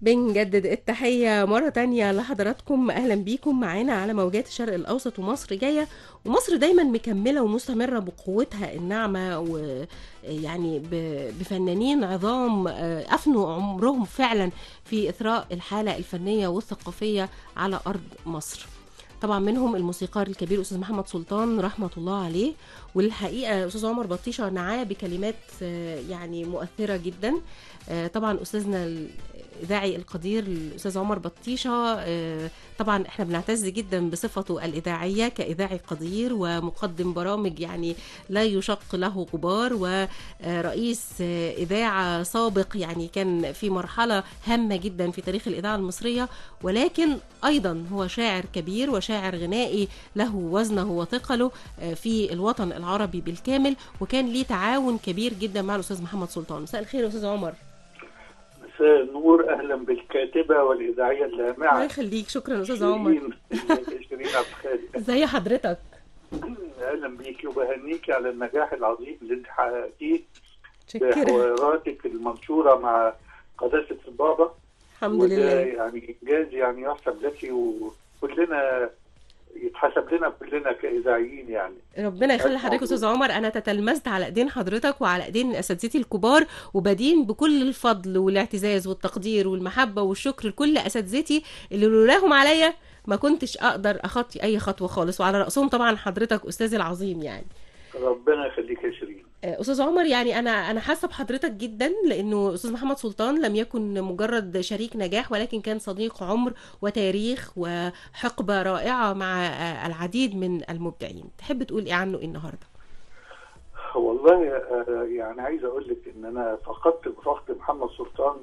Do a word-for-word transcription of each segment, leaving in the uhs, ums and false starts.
بنجدد التحية مرة تانية لحضراتكم. أهلا بيكم معانا على موجات الشرق الأوسط. ومصر جاية، ومصر دايما مكملة ومستمرة بقوتها الناعمة، ويعني بفنانين عظام أفنوا عمرهم فعلا في إثراء الحالة الفنية والثقافية على أرض مصر. طبعا منهم الموسيقار الكبير أستاذ محمد سلطان رحمة الله عليه، والحقيقة أستاذ عمر بطيشة نعاه بكلمات يعني مؤثرة جدا. طبعا أستاذنا الإذاعي القدير الأستاذ عمر بطيشة، طبعا احنا بنعتز جدا بصفته الإذاعية كإذاعي قدير ومقدم برامج يعني لا يشق له غبار، ورئيس إذاعة سابق يعني كان في مرحلة هامة جدا في تاريخ الإذاعة المصرية، ولكن أيضا هو شاعر كبير وشاعر غنائي له وزنه وثقله في الوطن العربي بالكامل، وكان ليه تعاون كبير جدا مع الأستاذ محمد سلطان. مساء الخير يا أستاذ عمر. مساء النور، أهلا بالكاتبة والإذاعية اللامعة. الله يخليك، شكرا أستاذ عمر. شيرين عبد الخالق، ازي حضرتك؟ أهلا بيكي وبهنيكي على النجاح العظيم اللي انت حققتيه شكرا. بحواراتك المنشورة مع قداسة البابا. الحمد لله. يعني إنجاز يعني يحسب لك، وكلنا يتحسب لنا كلنا كإذاعيين يعني. ربنا يخلي حضرتك استاذ عمر. انا تتلمذت على ايدين حضرتك وعلى ايدين اساتذتي الكبار، وبدين بكل الفضل والاعتزاز والتقدير والمحبه والشكر لكل اساتذتي اللي لولاهم عليا ما كنتش اقدر اخطي اي خطوه خالص، وعلى راسهم طبعا حضرتك استاذي العظيم يعني. ربنا يخليك يا شيرين. استاذ عمر، يعني انا انا حاسه بحضرتك جدا، لانه استاذ محمد سلطان لم يكن مجرد شريك نجاح، ولكن كان صديق عمر وتاريخ وحقبه رائعه مع العديد من المبدعين. تحب تقول ايه عنه النهارده؟ والله يعني عايز اقول لك ان انا فقدت بفقد محمد سلطان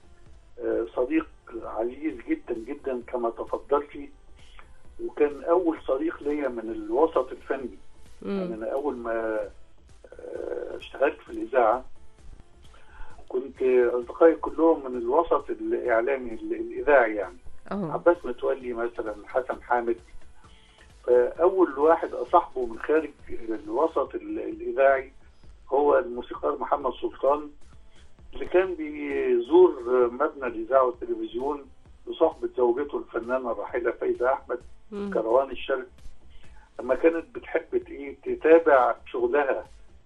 صديق عزيز جدا جدا كما تفضلتي، وكان اول صديق ليا من الوسط الفني. يعني انا اول ما اشتغلت في الإذاعة كنت أصدقائي كلهم من الوسط الإعلامي الإذاعي، يعني أوه. عباس متولي مثلا، حسن حامد. فأول واحد أصاحبه من خارج الوسط الإذاعي هو الموسيقار محمد سلطان، اللي كان بيزور مبنى الإذاعة والتلفزيون بصحبة زوجته الفنانة الراحلة فايزة أحمد كروان الشرق، لما كانت بتحب تتابع شغلها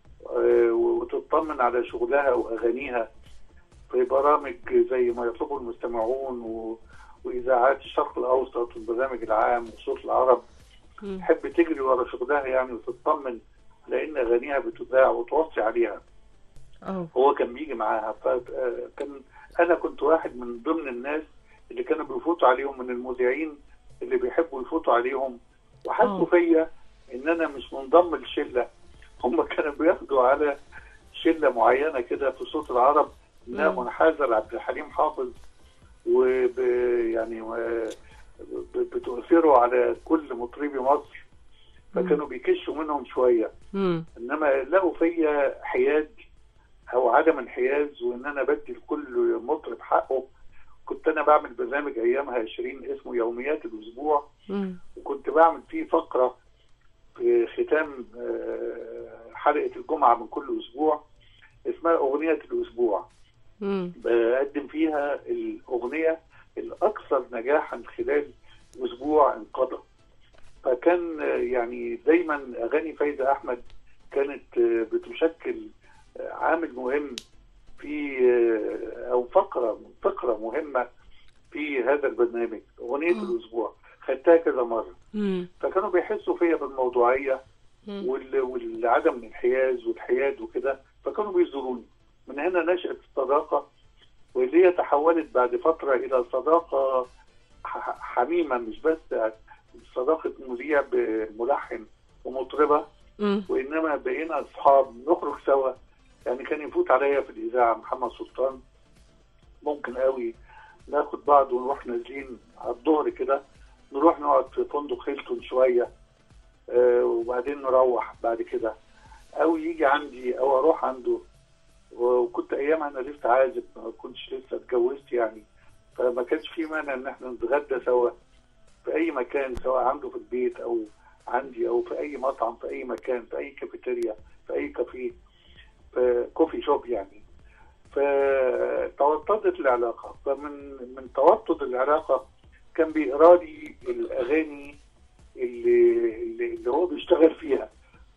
وتطمن على شغلها وأغانيها في برامج زي ما يطلبه المستمعون و... وإذاعات الشرق الأوسط والبرنامج العام وصوت العرب. تحب تجري ورا شغلها يعني وتطمن على إن أغانيها بتذاع وتوصي عليها. أوه. هو كان بيجي معاها، فكان أنا كنت واحد من ضمن الناس اللي كانوا بيفوتوا عليهم من المذيعين اللي بيحبوا يفوتوا عليهم، وحسوا فيا إن أنا مش منضم للشلة. هم كانوا بياخدوا على شلة معينة كده في صوت العرب انها منحازة لعبد الحليم حافظ، وب يعني بتؤثروا على كل مطربي مصر، فكانوا بيكشوا منهم شوية. مم. انما لقوا فيا حياد او عدم انحياز، وان انا بدي لكل مطرب حقه. كنت انا بعمل برنامج ايامها عشرين اسمه يوميات الاسبوع، مم. وكنت بعمل فيه فقرة في ختام حلقة الجمعة من كل أسبوع اسمها أغنية الأسبوع. مم. بقدم فيها الأغنية الأكثر نجاحا خلال أسبوع انقضى. فكان يعني دايما أغاني فايزة أحمد كانت بتشكل عامل مهم في أو فقرة فقرة مهمة في هذا البرنامج أغنية أوه. الأسبوع خدتها كذا مرة. مم. فكانوا بيحسوا فيا بالموضوعية والعدم الانحياز والحياد وكده، فكانوا بيزوروني. من هنا نشأت الصداقة، واللي هي تحولت بعد فترة إلى صداقة حميمة، مش بس صداقة مذيع بملحن ومطربة، وإنما بقينا أصحاب نخرج سوا. يعني كان يفوت عليا في الإذاعة محمد سلطان، ممكن قوي ناخد بعض ونروح نازلين على الظهر كده، نروح نقعد في فندق هيلتون شوية، آه وبعدين نروح بعد كده، او يجي عندي او اروح عنده. وكنت ايامها انا لسه عازب، ما كنتش لسه اتجوزت يعني، فما كانش في مانع ان احنا نتغدى سوا في اي مكان، سواء عنده في البيت او عندي او في اي مطعم، في اي مكان، في اي كافيتيريا، في اي كافيه، في كوفي شوب يعني. فتوطدت العلاقه، فمن من توطد العلاقه كان بيقرا لي الاغاني اللي اللي هو بيشتغل فيها.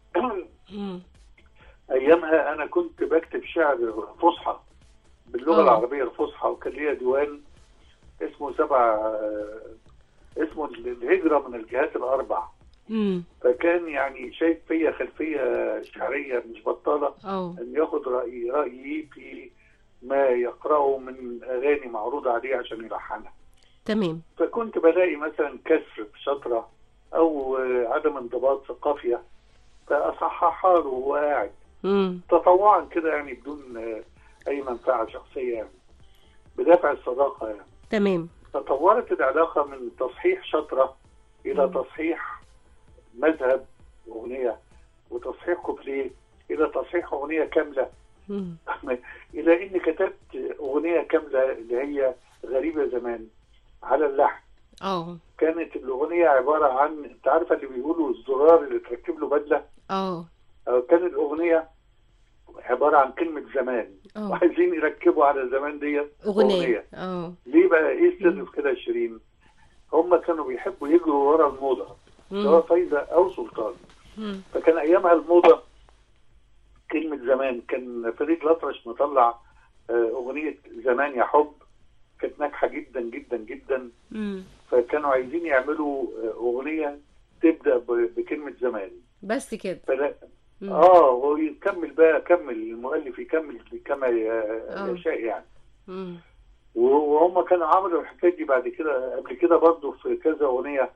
ايامها انا كنت بكتب شعر فصحى باللغه أوه. العربيه الفصحى، وكان ليا ديوان اسمه سبع اسمه الهجره من الجهات الاربع. امم فكان يعني شايف فيا خلفيه شعريه مش بطاله أوه. ان ياخد رايي رايي في ما يقراه من اغاني معروضه عليه عشان يلحنها. تمام. فكنت بلاقي مثلا كسر في شطره او عدم انضباط في قافيه، فاصححها له وهو قاعد تطوعا كده، يعني بدون اي منفعه شخصيه، يعني بدافع الصداقه يعني. تمام. تطورت العلاقه من تصحيح شطره الى مم. تصحيح مذهب اغنيه، وتصحيح كوبليه الى تصحيح اغنيه كامله، الى اني كتبت اغنيه كامله اللي هي غريبه زمان على اللحن. اه كانت الاغنيه عباره عن، انت عارفه اللي بيقولوا الزرار اللي تركب له بدله؟ اه كان الاغنيه عباره عن كلمه زمان، أوه. وعايزين يركبوا على زمان دي اغنيه. اه ليه بقى؟ ايه السر في كده يا شيرين؟ هم كانوا بيحبوا يجروا ورا الموضه، سواء فايزه او سلطان. مم. فكان ايامها الموضه كلمه زمان. كان فريد الأطرش مطلع اغنيه زمان يا حب، كانت ناجحه جدا جدا جدا. مم. فكانوا عايزين يعملوا اغنيه تبدا بكلمه زمان بس كده. فلا اه ويكمل بقى، كمل المؤلف يكمل كما يشاء يعني. مم. وهم كانوا عملوا الحكايه دي بعد كده، قبل كده برضه في كذا اغنيه.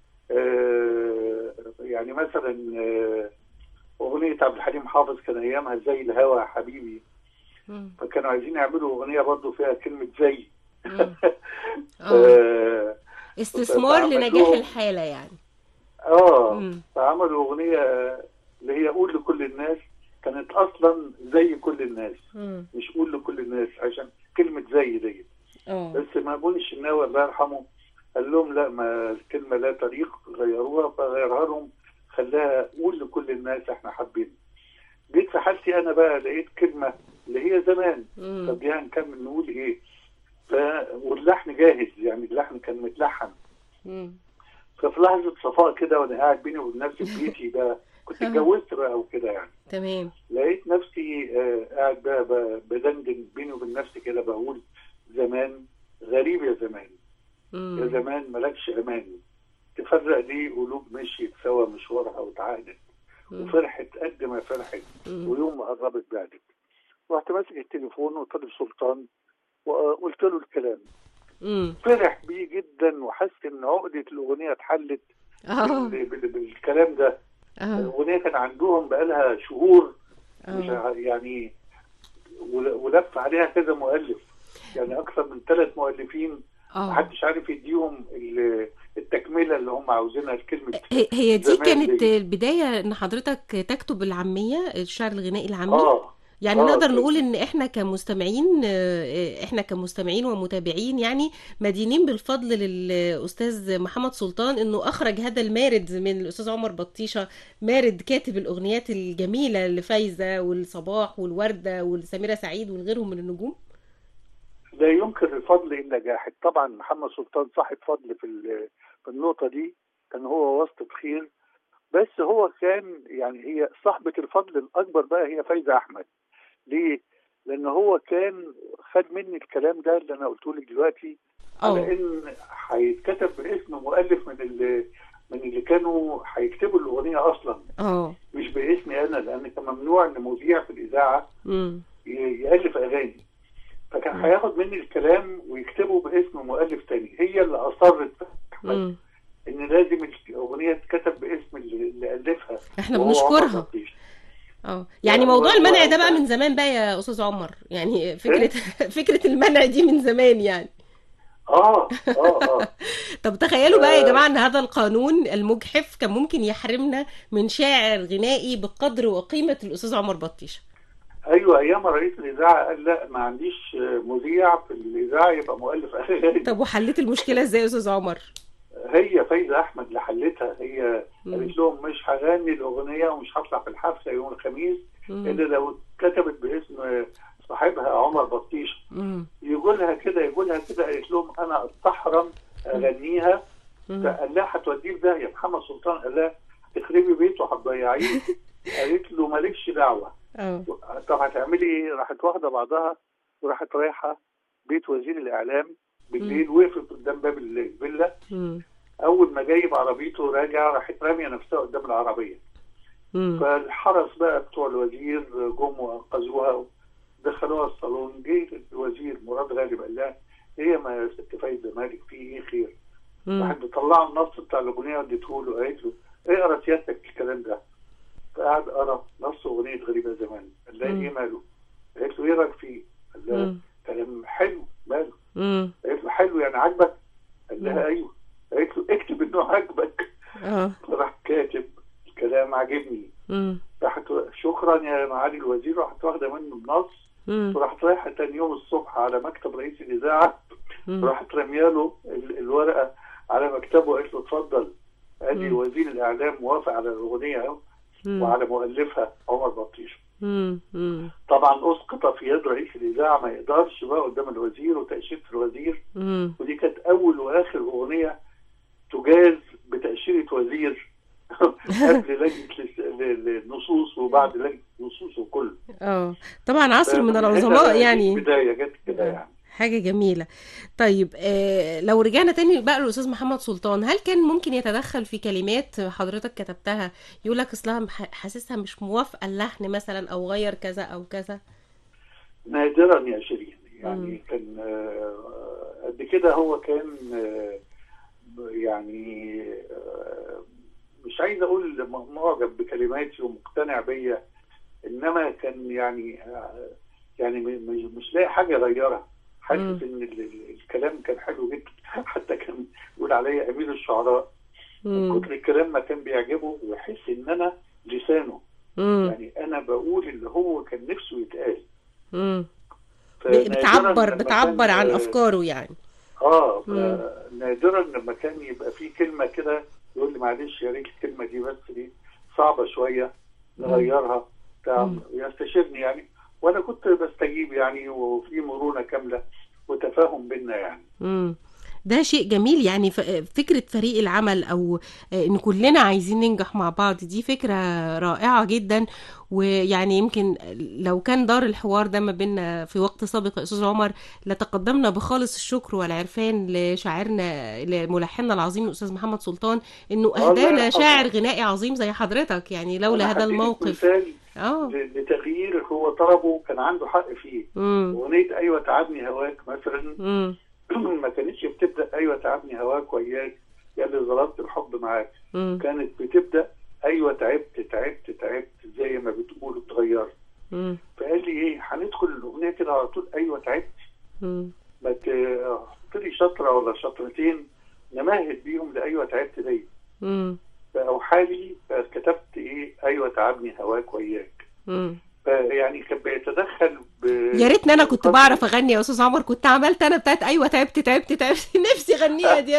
آه يعني مثلا آه اغنيه عبد الحليم حافظ كان ايامها زي الهوى يا حبيبي. مم. فكانوا عايزين يعملوا اغنيه برضه فيها كلمه زي. اه استثمار لنجاح الحاله يعني. اه فعملوا اغنيه اللي هي قول لكل الناس، كانت اصلا زي كل الناس. مم. مش قول لكل الناس، عشان كلمه زي دي. اه بس مأمون الشناوي الله يرحمه قال لهم لا، ما الكلمه لا تليق، غيروها. فغيرها لهم، خلاها قول لكل الناس احنا حابين. جيت في حالتي انا بقى لقيت كلمه اللي هي زمان. طب دي هنكمل نقول ايه؟ ف واللحن جاهز، يعني اللحن كان متلحن. مم. ففي لحظه صفاء كده وانا قاعد بيني وبين نفسي في بيتي بقى، كنت اتجوزت بقى وكده يعني. تمام. لقيت نفسي آه قاعد بقى بدندن بيني وبين نفسي كده، بقول زمان غريب يا زمان. مم. يا زمان مالكش امان، تفرق ليه قلوب مشيت سوا مشوارها وتعاهدت، وفرحت قد ما فرحت، ويوم ما قربت بعدت. رحت ماسك التليفون وطالب سلطان وقلت له الكلام. مم. فرح بيه جدا وحس ان عقده الاغنيه اتحلت بالكلام ده. الاغنيه كان عندهم بقالها شهور، مش يعني، ولف عليها كذا مؤلف، يعني اكثر من ثلاث مؤلفين. محدش عارف يديهم التكمله اللي هم عاوزينها الكلمه. هي دي كانت دي. البدايه ان حضرتك تكتب العاميه، الشعر الغنائي العامي. اه يعني آه نقدر طيب. نقول ان احنا كمستمعين احنا كمستمعين ومتابعين يعني مدينين بالفضل للاستاذ محمد سلطان انه اخرج هذا المارد من الاستاذ عمر بطيشه، مارد كاتب الاغنيات الجميله لفايزه والصباح والورده والسميره سعيد وغيرهم من النجوم. لا ينكر الفضل ان نجاحت. طبعا محمد سلطان صاحب فضل في في النقطه دي، كان هو واسطه خير. بس هو كان يعني، هي صاحبه الفضل الاكبر بقى هي فايزه احمد. ليه؟ لان هو كان خد مني الكلام ده اللي انا قلته لك دلوقتي، على أوه. ان هيتكتب باسم مؤلف من اللي من اللي كانوا هيكتبوا الاغنيه اصلا. اه مش باسمي انا، لان كان ممنوع ان مذيع في الاذاعه امم يالف اغاني. فكان هياخد مني الكلام ويكتبه باسم مؤلف تاني. هي اللي اصرت احمد ان لازم الاغنيه تتكتب باسم اللي الفها. احنا بنشكرها. اه يعني موضوع المنع ده بقى من زمان بقى يا استاذ عمر، يعني فكره فكره المنع دي من زمان يعني. اه اه اه طب تخيلوا بقى يا جماعه ان هذا القانون المجحف كان ممكن يحرمنا من شاعر غنائي بقدر وقيمه الاستاذ عمر بطيشه. ايوه، ايام رئيس الاذاعه قال لا، ما عنديش مذيع في الاذاعه يبقى مؤلف اغاني. طب وحليت المشكله ازاي يا استاذ عمر؟ هي فايزه احمد اللي حلتها. هي قالت لهم مش هغني الاغنيه ومش هطلع في الحفله يوم الخميس الا لو كتبت باسم صاحبها عمر بطيشه، يقولها كده يقولها كده، قالت لهم انا استحرم اغنيها، فقال لها هتوديه في داهيه. محمد سلطان قال لها تخربي بيته هتضيعيه. قالت له مالكش دعوه. طب هتعملي ايه؟ راحت واخده بعضها وراحت رايحه بيت وزير الاعلام بالليل، وقفت قدام باب الفيلا. اول ما جايب عربيته راجع، راحت راميه نفسها قدام العربيه. فالحرس بقى بتوع الوزير جم وانقذوها، دخلوها الصالون. جه الوزير مراد غالب قال لها ايه ما ست فايده مالك، في ايه خير؟ راحت بتطلع النص بتاع الاغنيه اديته له، قالت له اقرا سيادتك الكلام ده. فقعد قرا نص اغنيه غريبه زمان. قال لها ايه ماله؟ قالت له ايه رايك فيه؟ قال لها كلام حلو. ماله؟ قالت له حلو يعني عاجبك؟ قال لها ايوه. قالت له اكتب انه عاجبك. فراح كاتب الكلام عاجبني. راحت شكرا يا معالي الوزير، راحت واخده منه النص وراحت رايحه تاني يوم الصبح على مكتب رئيس الاذاعه، راحت رمياله الورقه على مكتبه وقالت له اتفضل، قال لي وزير الاعلام موافق على الاغنيه اهو وعلى مؤلفها عمر بطيشه. طبعا اسقط في يد رئيس الاذاعه، ما يقدرش بقى قدام الوزير وتاشيره الوزير. ودي كانت اول واخر اغنيه تجاز بتاشيره وزير قبل لجنه النصوص وبعد لجنه النصوص وكله. اه طبعا عصر من العظماء يعني، بدايه جت كده يعني حاجه جميله. طيب آه لو رجعنا تاني بقى للاستاذ محمد سلطان، هل كان ممكن يتدخل في كلمات حضرتك كتبتها يقول لك اصلها حاسسها مش موافقه اللحن مثلا، او غير كذا او كذا؟ نادرا يا شيرين يعني. مم. كان آه قد كده هو كان آه يعني آه مش عايز اقول معجب بكلماتي ومقتنع بيا، انما كان يعني آه يعني مش لاقي حاجه يغيرها. حاسس ان الكلام كان حلو جدا، حتى كان يقول عليا امير الشعراء من كتر الكلام ما كان بيعجبه، ويحس ان انا لسانه. مم. يعني انا بقول اللي هو كان نفسه يتقال. بتعبر بتعبر عن افكاره يعني. اه نادرا لما كان يبقى في كلمه كده يقول لي معلش يا ريت الكلمه دي بس دي صعبه شويه نغيرها بتاع، يستشيرني يعني، وانا كنت بستجيب يعني، وفي مرونه كامله وتفاهم بينا يعني. امم ده شيء جميل يعني. فكرة فريق العمل او ان كلنا عايزين ننجح مع بعض، دي فكرة رائعة جدا. ويعني يمكن لو كان دار الحوار ده ما بيننا في وقت سابق يا استاذ عمر، لتقدمنا بخالص الشكر والعرفان لشاعرنا لملحننا العظيم الاستاذ محمد سلطان، انه اهدانا شاعر غنائي عظيم زي حضرتك يعني. لولا هذا الموقف اه لتغيير هو طلبه كان عنده حق فيه. اغنيه ايوه تعبني هواك مثلا ما كانتش بتبدا ايوه تعبني هواك وياك يا اللي ظلمت الحب معاك. مم. كانت بتبدا ايوه تعبت تعبت تعبت زي ما بتقول اتغيرت. فقال لي ايه هندخل الاغنيه كده على طول ايوه تعبت، ما تحط لي شطره ولا شطرتين نمهد بيهم لايوه تعبت دي. فاوحى لي فكتبت ايه ايوه تعبني هواك وياك. يعني كان بيتدخل ب... يا ريتني انا كنت بعرف اغني يا استاذ عمر، كنت عملت انا بتاعت ايوه تعبت تعبت تعبت نفسي اغنيها دي.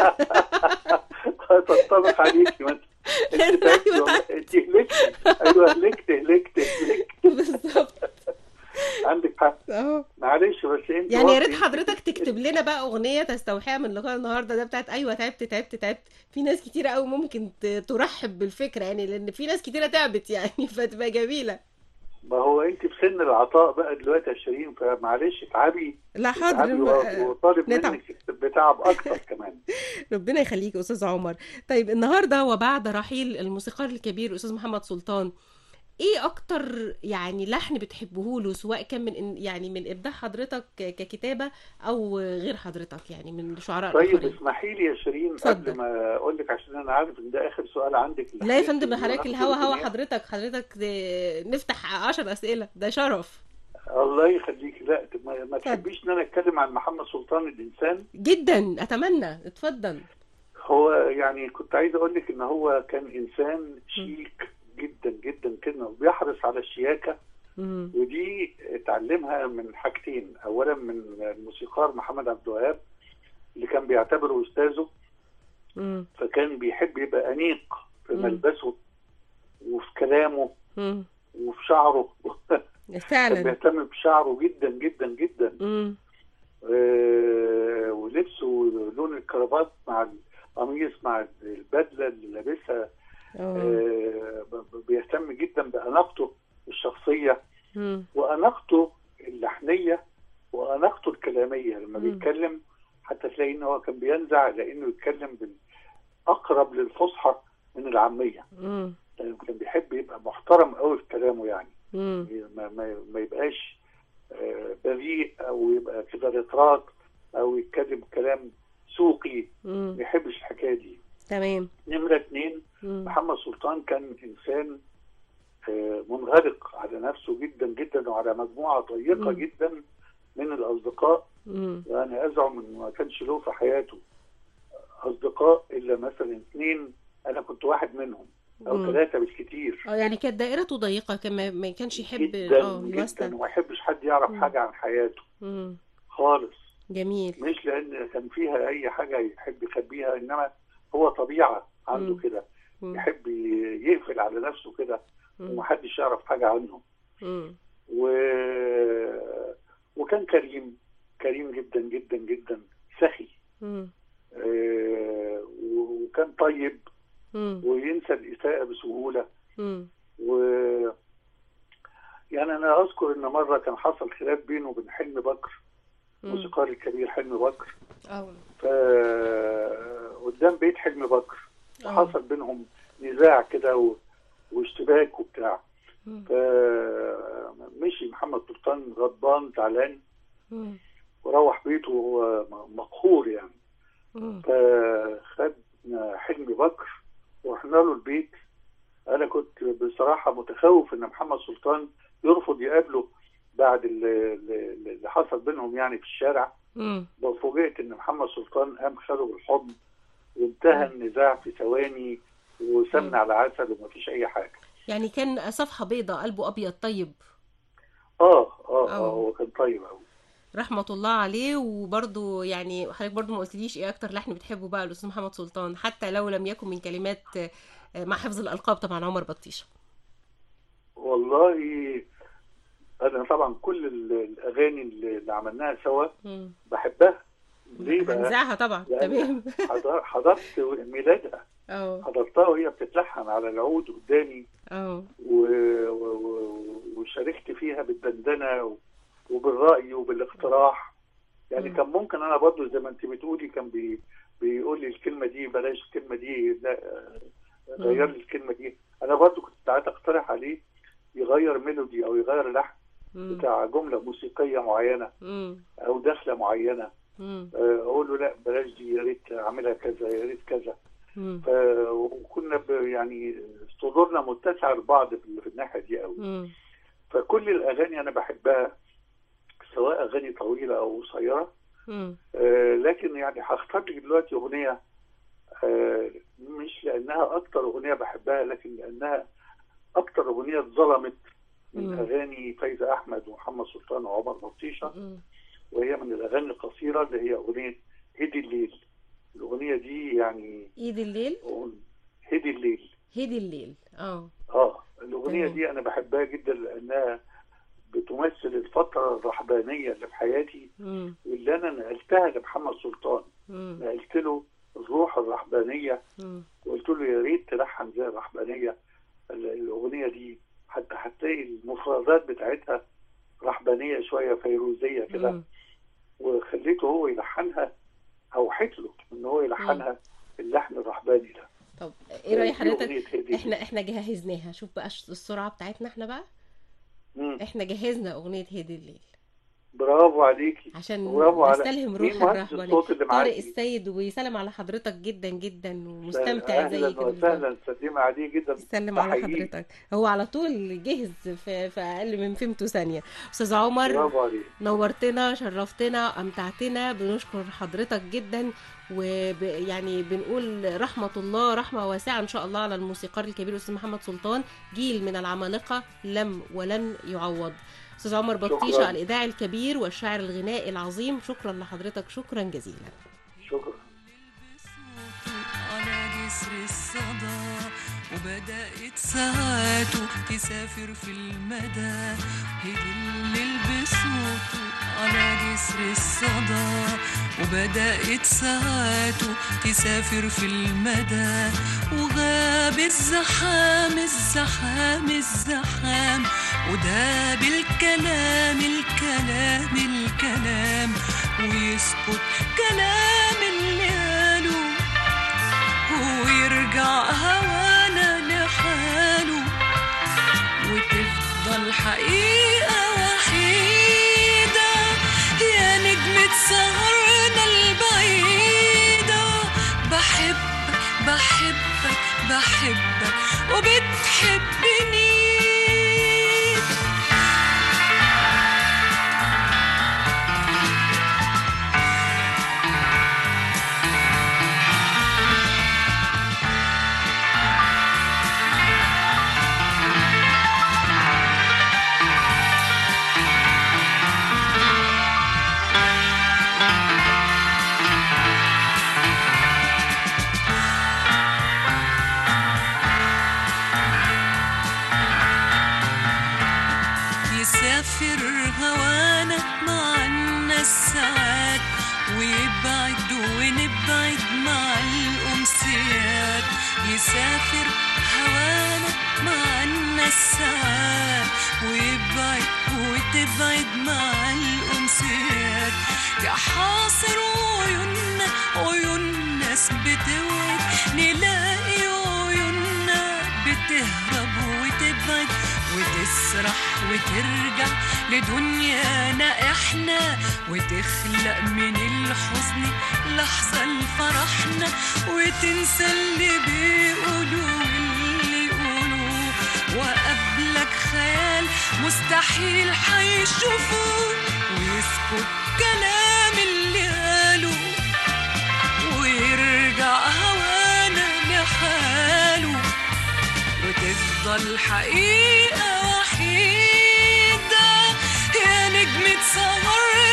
تطبق عليكي ما انت تعبتي والله، انت هلكتي. ايوه هلكت هلكت هلكت بالظبط. عندك حق اهو. معلش بس انت يعني يا ريت حضرتك تكتب لنا بقى اغنيه تستوحيها من لقاء النهارده ده بتاعت ايوه تعبت تعبت تعبت. في ناس كتيره قوي ممكن ترحب بالفكره يعني، لان في ناس كتيره تعبت يعني، فتبقى جميله. ما هو انت في سن العطاء بقى دلوقتي يا شيرين، فمعلش اتعبي. لا حاضر، وطالب منك بتعب اكتر كمان. ربنا يخليك يا استاذ عمر. طيب النهارده وبعد رحيل الموسيقار الكبير استاذ محمد سلطان، ايه اكتر يعني لحن بتحبه له، سواء كان من يعني من ابداع حضرتك ككتابه او غير حضرتك يعني من الشعراء طيب الاخرين؟ اسمحي لي يا شيرين قبل ما اقول لك، عشان انا عارف ان ده اخر سؤال عندك. لا يا فندم حضرتك الهوا هوا حضرتك حضرتك نفتح عشر اسئله، ده شرف. الله يخليك. لا ما تحبيش ان انا اتكلم عن محمد سلطان الانسان؟ جدا اتمنى، اتفضل. هو يعني كنت عايز اقول لك ان هو كان انسان شيك جدا جدا كده، وبيحرص على الشياكه. مم. ودي اتعلمها من حاجتين، اولا من الموسيقار محمد عبد الوهاب اللي كان بيعتبره استاذه. مم. فكان بيحب يبقى انيق في ملبسه وفي كلامه. مم. وفي شعره فعلا كان بيهتم بشعره جدا جدا جدا. امم آه ولبسه لون الكرافات مع القميص مع البدله اللي لابسها. آه بيهتم جدا باناقته الشخصيه مم. واناقته اللحنيه واناقته الكلاميه. لما مم. بيتكلم حتى تلاقي ان هو كان بينزع لانه يتكلم بالاقرب للفصحى من العاميه. مم. يعني كان بيحب يبقى محترم قوي في كلامه، يعني مم. ما, ما, ما يبقاش آه بذيء او يبقى كده رطرات او يتكلم كلام سوقي. ما يحبش الحكايه دي. تمام. نمره اتنين، مم. محمد سلطان كان انسان آه منغلق على نفسه جدا جدا وعلى مجموعه ضيقه مم. جدا من الاصدقاء. مم. يعني ازعم انه ما كانش له في حياته اصدقاء الا مثلا اثنين، انا كنت واحد منهم او ثلاثه بالكثير. اه يعني كانت دائرته ضيقه، كان ما كانش يحب اه جدا وما يحبش حد يعرف مم. حاجه عن حياته مم. خالص. جميل. مش لان كان فيها اي حاجه يحب يخبيها، انما هو طبيعه عنده كده، يحب يقفل على نفسه كده ومحدش يعرف حاجه عنه. مم. و... وكان كريم كريم جدا جدا جدا، سخي. مم. آه وكان طيب. مم. وينسى الإساءة بسهولة. مم. و يعني أنا أذكر إن مرة كان حصل خلاف بينه وبين حلمي بكر، الموسيقار الكبير حلمي بكر. اه ف قدام بيت حلمي بكر وحصل بينهم نزاع كده و... واشتباك وبتاع. فمشي محمد سلطان غضبان زعلان وروح بيته وهو مقهور يعني. فخدنا حلمي بكر ورحنا له البيت. انا كنت بصراحه متخوف ان محمد سلطان يرفض يقابله بعد اللي حصل بينهم يعني في الشارع. وفوجئت ان محمد سلطان قام خده بالحضن وانتهى النزاع في ثواني وسمن على عسل ومفيش اي حاجه. يعني كان صفحه بيضاء، قلبه ابيض طيب. اه اه اه هو كان طيب قوي رحمه الله عليه. وبرضه يعني حضرتك برضه ما قلتليش ايه اكتر لحن بتحبه بقى الاستاذ محمد سلطان، حتى لو لم يكن من كلمات مع حفظ الالقاب طبعا عمر بطيشه. والله انا طبعا كل الاغاني اللي عملناها سوا م. بحبها. ليه بقى؟ هنزعها طبعا. تمام. حضرت ميلادها. اه حضرتها وهي بتتلحن على العود قدامي. اه وشاركت فيها بالدندنه وبالرأي وبالاقتراح. يعني م. كان ممكن انا برضه زي ما انت بتقولي كان بي بيقول لي الكلمه دي بلاش الكلمه دي، لا غير لي الكلمه دي. انا برضه كنت ساعات اقترح عليه يغير ميلودي او يغير لحن م. بتاع جمله موسيقيه معينه م. او دخله معينه. م. اقول له لا بلاش دي، يا ريت اعملها كذا، يا ريت كذا. ف... وكنا ب... يعني صدورنا متسعه لبعض في الناحيه دي قوي. م. فكل الاغاني انا بحبها سواء اغاني طويله او قصيره. آه لكن يعني هختار لك دلوقتي اغنيه آه مش لانها اكتر اغنيه بحبها، لكن لانها اكتر اغنيه اتظلمت من مم. اغاني فايزه احمد ومحمد سلطان وعمر بطيشه. مم. وهي من الاغاني القصيره اللي هي اغنيه هدي الليل. الاغنيه دي يعني ايد الليل هدي الليل هدي الليل اه اه الاغنيه دي انا بحبها جدا لانها بتمثل الفتره الرهبانيه اللي في حياتي. مم. واللي انا نقلتها لمحمد سلطان. مم. نقلت له الروح الرهبانيه وقلت له يا ريت تلحن زي الرهبانيه الاغنيه دي، حتى هتلاقي المفردات بتاعتها رهبانيه شويه فيروزيه كده. وخليته هو يلحنها، اوحيت له ان هو يلحنها اللحن الرهباني ده. طب ايه راي حضرتك؟ احنا احنا جهزناها. شوف بقى السرعه بتاعتنا احنا بقى. مم. احنا جهزنا اغنيه هدي الليل. برافو عليكي. عشان برافو نستلهم روح الرهبانيه. طارق السيد ويسلم على حضرتك جدا جدا ومستمتع زي كده. اهلا وسهلا، سلم عليه جدا. سلم على حضرتك. هو على طول جهز في, في اقل من فهمته ثانيه. استاذ عمر برافو عليك، نورتنا شرفتنا امتعتنا. بنشكر حضرتك جدا ويعني بنقول رحمه الله رحمه واسعه ان شاء الله على الموسيقار الكبير الاستاذ محمد سلطان، جيل من العمالقه لم ولن يعوض. استاذ عمر بطيشه على الاذاعي الكبير والشاعر الغنائي العظيم، شكرا لحضرتك، شكرا جزيلا. شكرا. على جسر الصدى وبدأت ساعاته تسافر في المدى، يدل بصوته على جسر الصدى. وبدأت ساعاته تسافر في المدى، وغاب الزحام الزحام الزحام، وده بالكلام الكلام الكلام، ويسكت كلام اللي قاله، ويرجع هوانا لحاله، وتفضل حقيقة وحيدة يا نجمة سهرنا البعيدة. بحبك بحبك بحبك وبتحبني. يسافر هوانا معنا الساعات، ويبعد ونبعد مع الأمسيات. يسافر هوانا معنا الساعات، ويبعد وتبعد مع الأمسيات. يا حاصر عيوننا عيون ناس بتوعد، نلاقي عيوننا بتهرب وتبعد وتسرح وترجع لدنيانا احنا، وتخلق من الحزن لحظة لفرحنا، وتنسى اللي بيقولوا واللي يقولوا. وقبلك خيال مستحيل حيشوفوه، ويسكت كلام اللي قالوا، ويرجع هوانا لحاله، وتفضل حقيقة وحيدة يا نجمة سهر